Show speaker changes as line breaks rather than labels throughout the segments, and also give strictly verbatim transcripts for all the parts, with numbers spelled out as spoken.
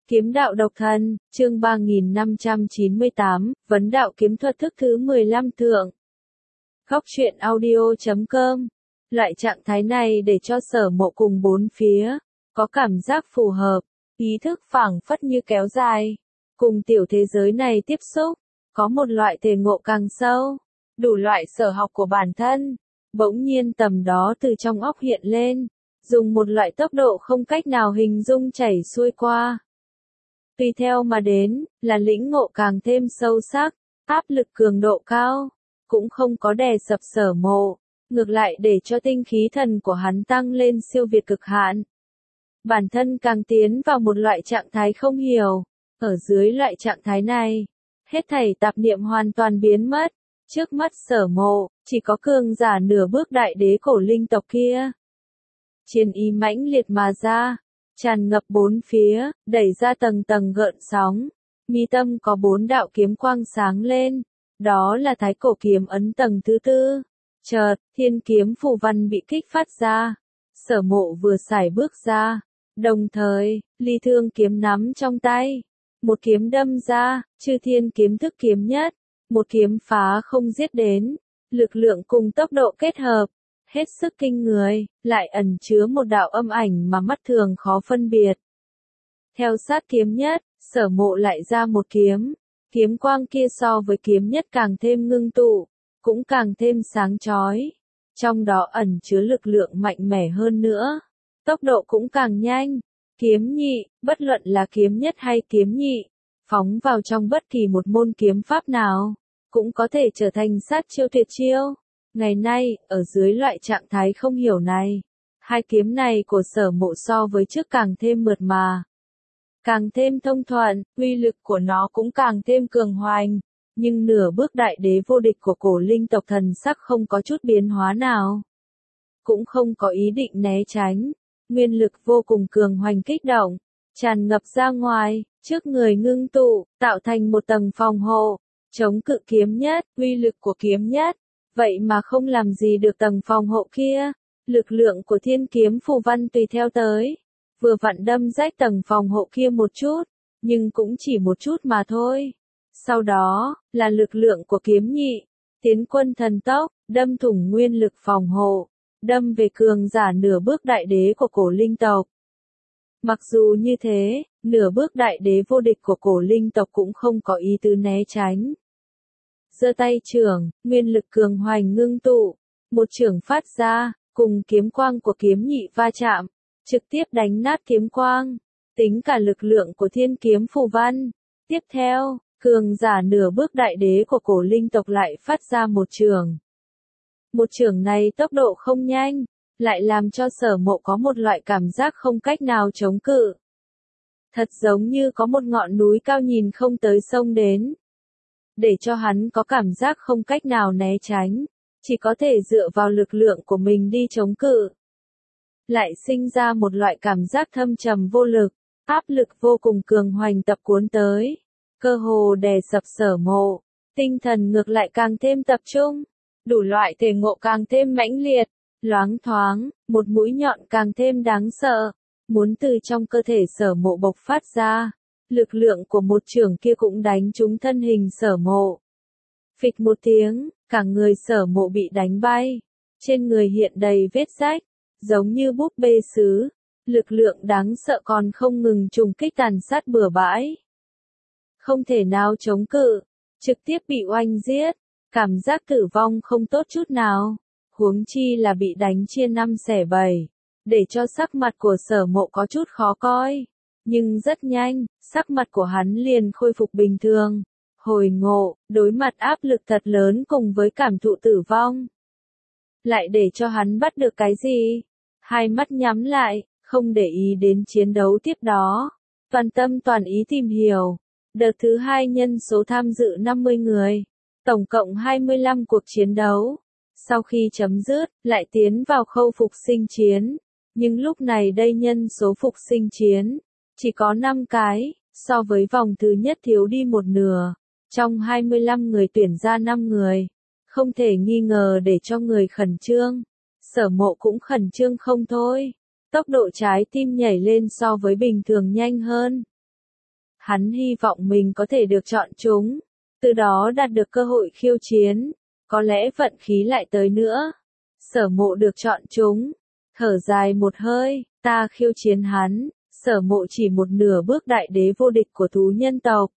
Kiếm đạo độc thân, chương ba nghìn năm trăm chín mươi tám, vấn đạo kiếm thuật thức thứ mười lăm thượng. Góc truyện audio chấm com. Loại trạng thái này để cho Sở Mộ cùng bốn phía, có cảm giác phù hợp, ý thức phảng phất như kéo dài, cùng tiểu thế giới này tiếp xúc, có một loại thể ngộ càng sâu, đủ loại sở học của bản thân, bỗng nhiên tầm đó từ trong óc hiện lên, dùng một loại tốc độ không cách nào hình dung chảy xuôi qua. Tùy theo mà đến, là lĩnh ngộ càng thêm sâu sắc, áp lực cường độ cao, cũng không có đè sập Sở Mộ, ngược lại để cho tinh khí thần của hắn tăng lên siêu việt cực hạn. Bản thân càng tiến vào một loại trạng thái không hiểu, ở dưới loại trạng thái này, hết thảy tạp niệm hoàn toàn biến mất, trước mắt Sở Mộ, chỉ có cường giả nửa bước đại đế cổ linh tộc kia. Chiến ý mãnh liệt mà ra, tràn ngập bốn phía, đẩy ra tầng tầng gợn sóng, mi tâm có bốn đạo kiếm quang sáng lên, đó là thái cổ kiếm ấn tầng thứ tư. Chợt, thiên kiếm phù văn bị kích phát ra, Sở Mộ vừa sải bước ra, đồng thời, ly thương kiếm nắm trong tay, một kiếm đâm ra, chư thiên kiếm thức kiếm nhất, một kiếm phá không giết đến, lực lượng cùng tốc độ kết hợp, hết sức kinh người, lại ẩn chứa một đạo âm ảnh mà mắt thường khó phân biệt. Theo sát kiếm nhất, Sở Mộ lại ra một kiếm, kiếm quang kia so với kiếm nhất càng thêm ngưng tụ, cũng càng thêm sáng chói, trong đó ẩn chứa lực lượng mạnh mẽ hơn nữa, tốc độ cũng càng nhanh. Kiếm nhị, bất luận là kiếm nhất hay kiếm nhị, phóng vào trong bất kỳ một môn kiếm pháp nào, cũng có thể trở thành sát chiêu tuyệt chiêu. Ngày nay, ở dưới loại trạng thái không hiểu này, hai kiếm này của Sở Mộ so với trước càng thêm mượt mà, càng thêm thông thuận, uy lực của nó cũng càng thêm cường hoành, nhưng nửa bước đại đế vô địch của cổ linh tộc thần sắc không có chút biến hóa nào, cũng không có ý định né tránh, nguyên lực vô cùng cường hoành kích động, tràn ngập ra ngoài, trước người ngưng tụ, tạo thành một tầng phòng hộ, chống cự kiếm nhất, uy lực của kiếm nhất. Vậy mà không làm gì được tầng phòng hộ kia, lực lượng của thiên kiếm phù văn tùy theo tới, vừa vặn đâm rách tầng phòng hộ kia một chút, nhưng cũng chỉ một chút mà thôi. Sau đó, là lực lượng của kiếm nhị, tiến quân thần tốc, đâm thủng nguyên lực phòng hộ, đâm về cường giả nửa bước đại đế của cổ linh tộc. Mặc dù như thế, nửa bước đại đế vô địch của cổ linh tộc cũng không có ý tứ né tránh. Giơ tay chưởng, nguyên lực cường hoành ngưng tụ, một chưởng phát ra, cùng kiếm quang của kiếm nhị va chạm, trực tiếp đánh nát kiếm quang, tính cả lực lượng của thiên kiếm phù văn. Tiếp theo, cường giả nửa bước đại đế của cổ linh tộc lại phát ra một chưởng. Một chưởng này tốc độ không nhanh, lại làm cho Sở Mộ có một loại cảm giác không cách nào chống cự. Thật giống như có một ngọn núi cao nhìn không tới sông đến, để cho hắn có cảm giác không cách nào né tránh, chỉ có thể dựa vào lực lượng của mình đi chống cự. Lại sinh ra một loại cảm giác thâm trầm vô lực, áp lực vô cùng cường hoành tập cuốn tới, cơ hồ đè sập Sở Mộ, tinh thần ngược lại càng thêm tập trung, đủ loại thể ngộ càng thêm mãnh liệt, loáng thoáng, một mũi nhọn càng thêm đáng sợ, muốn từ trong cơ thể Sở Mộ bộc phát ra. Lực lượng của một chưởng kia cũng đánh trúng thân hình Sở Mộ. Phịch một tiếng, cả người Sở Mộ bị đánh bay, trên người hiện đầy vết rách, giống như búp bê sứ, lực lượng đáng sợ còn không ngừng trùng kích tàn sát bừa bãi. Không thể nào chống cự, trực tiếp bị oanh giết, cảm giác tử vong không tốt chút nào, huống chi là bị đánh chia năm xẻ bảy, để cho sắc mặt của Sở Mộ có chút khó coi. Nhưng rất nhanh, sắc mặt của hắn liền khôi phục bình thường, hồi ngộ, đối mặt áp lực thật lớn cùng với cảm thụ tử vong. Lại để cho hắn bắt được cái gì? Hai mắt nhắm lại, không để ý đến chiến đấu tiếp đó, toàn tâm toàn ý tìm hiểu. Đợt thứ hai nhân số tham dự năm mươi người, tổng cộng hai mươi lăm cuộc chiến đấu. Sau khi chấm dứt, lại tiến vào khâu phục sinh chiến. Nhưng lúc này đây nhân số phục sinh chiến chỉ có năm cái, so với vòng thứ nhất thiếu đi một nửa. Trong hai mươi lăm người tuyển ra năm người, không thể nghi ngờ để cho người khẩn trương. Sở Mộ cũng khẩn trương không thôi, tốc độ trái tim nhảy lên so với bình thường nhanh hơn. Hắn hy vọng mình có thể được chọn chúng, từ đó đạt được cơ hội khiêu chiến, có lẽ vận khí lại tới nữa. Sở Mộ được chọn chúng, thở dài một hơi, ta khiêu chiến hắn, Sở Mộ chỉ một nửa bước đại đế vô địch của thú nhân tộc.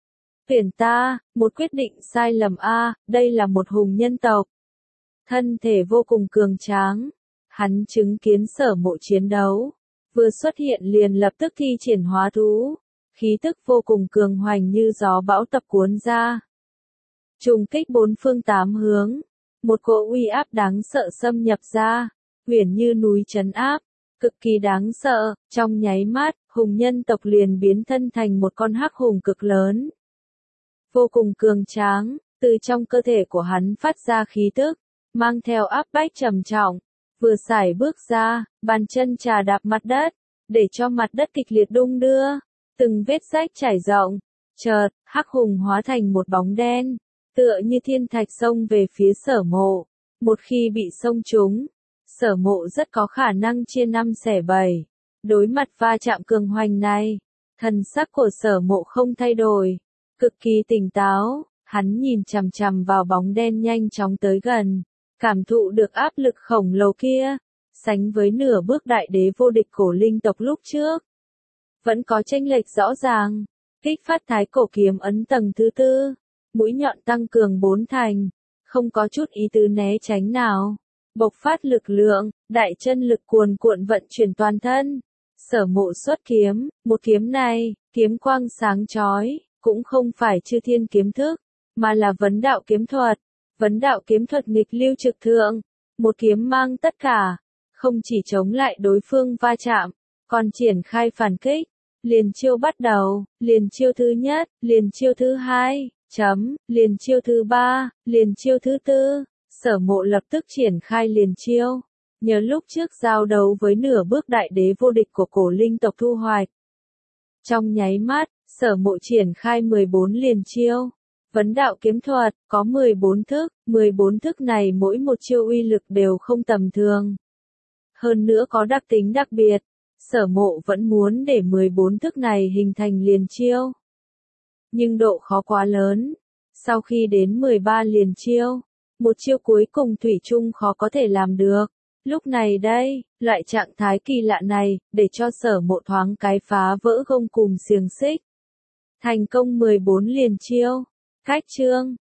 Tuyển ta, một quyết định sai lầm a, đây là một hùng nhân tộc. Thân thể vô cùng cường tráng, hắn chứng kiến Sở Mộ chiến đấu, vừa xuất hiện liền lập tức thi triển hóa thú, khí tức vô cùng cường hoành như gió bão tập cuốn ra. Trùng kích bốn phương tám hướng, một cỗ uy áp đáng sợ xâm nhập ra, huyền như núi trấn áp, cực kỳ đáng sợ, trong nháy mắt, hùng nhân tộc liền biến thân thành một con hắc hùng cực lớn. Vô cùng cường tráng, từ trong cơ thể của hắn phát ra khí tức, mang theo áp bách trầm trọng, vừa sải bước ra, bàn chân trà đạp mặt đất, để cho mặt đất kịch liệt đung đưa, từng vết rách trải rộng, chợt, hắc hùng hóa thành một bóng đen, tựa như thiên thạch xông về phía Sở Mộ, một khi bị xông trúng, Sở Mộ rất có khả năng chia năm xẻ bảy. Đối mặt va chạm cường hoành này, thần sắc của Sở Mộ không thay đổi, cực kỳ tỉnh táo, hắn nhìn chằm chằm vào bóng đen nhanh chóng tới gần, cảm thụ được áp lực khổng lồ kia, sánh với nửa bước đại đế vô địch cổ linh tộc lúc trước. Vẫn có chênh lệch rõ ràng, kích phát thái cổ kiếm ấn tầng thứ tư, mũi nhọn tăng cường bốn thành, không có chút ý tứ né tránh nào, bộc phát lực lượng, đại chân lực cuồn cuộn vận chuyển toàn thân. Sở Mộ xuất kiếm, một kiếm này, kiếm quang sáng chói, cũng không phải chư thiên kiếm thức, mà là vấn đạo kiếm thuật. Vấn đạo kiếm thuật nghịch lưu trực thượng, một kiếm mang tất cả, không chỉ chống lại đối phương va chạm, còn triển khai phản kích. Liền chiêu bắt đầu, liền chiêu thứ nhất, liền chiêu thứ hai, chấm, liền chiêu thứ ba, liền chiêu thứ tư. Sở Mộ lập tức triển khai liền chiêu. Nhớ lúc trước giao đấu với nửa bước đại đế vô địch của cổ linh tộc thu hoạch. Trong nháy mắt, Sở Mộ triển khai mười bốn liền chiêu. Vấn đạo kiếm thuật, có mười bốn thức, mười bốn thức này mỗi một chiêu uy lực đều không tầm thường. Hơn nữa có đặc tính đặc biệt, Sở Mộ vẫn muốn để mười bốn thức này hình thành liền chiêu. Nhưng độ khó quá lớn, sau khi đến mười ba liền chiêu, một chiêu cuối cùng thủy chung khó có thể làm được. Lúc này đây, loại trạng thái kỳ lạ này, để cho Sở Mộ thoáng cái phá vỡ gông cùm xiềng xích. Thành công mười bốn liền chiêu. Cách chương